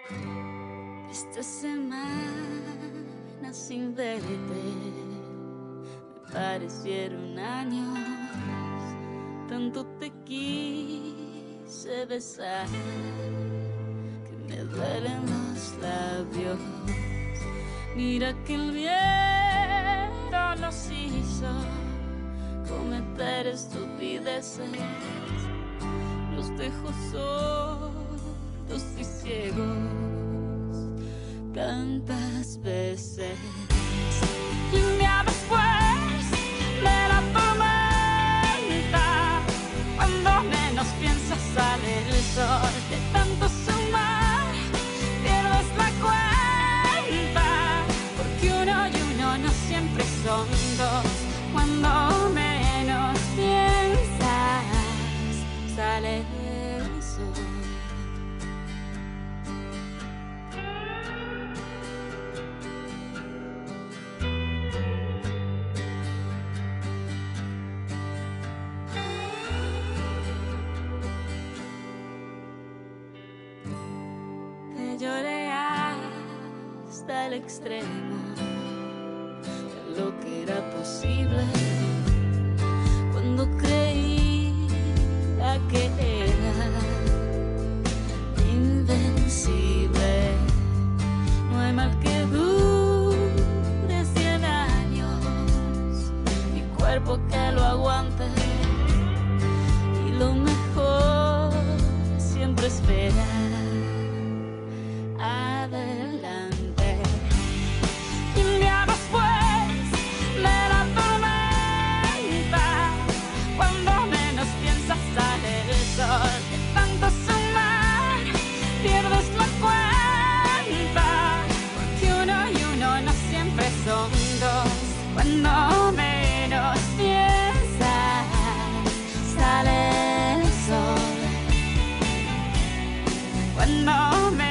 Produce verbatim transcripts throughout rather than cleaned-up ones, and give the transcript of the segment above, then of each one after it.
Esta semana sin verte me parecieron años, tanto te quise besar que me duelen los labios. Mira que el viento nos hizo cometer estupideces, nos dejó sordos y ciegos tantas veces. Y un día después de la tormenta, cuando menos piensas sale el sol. De tanto sumar pierdes la cuenta, porque uno y uno no siempre son dos. Cuando menos piensas sale el sol. Lloré hasta el extremo de lo que era posible, cuando creía que era invencible. No hay mal que dure cien años, mi cuerpo que lo aguante, y lo mejor siempre espera. Adelante. Y un día después de la tormenta, cuando menos piensas sale el sol. De tanto sumar pierdes la cuenta, porque uno y uno no siempre son dos. Cuando menos piensas sale el sol. Cuando menos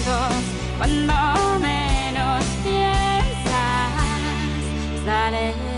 cuando menos piensas sale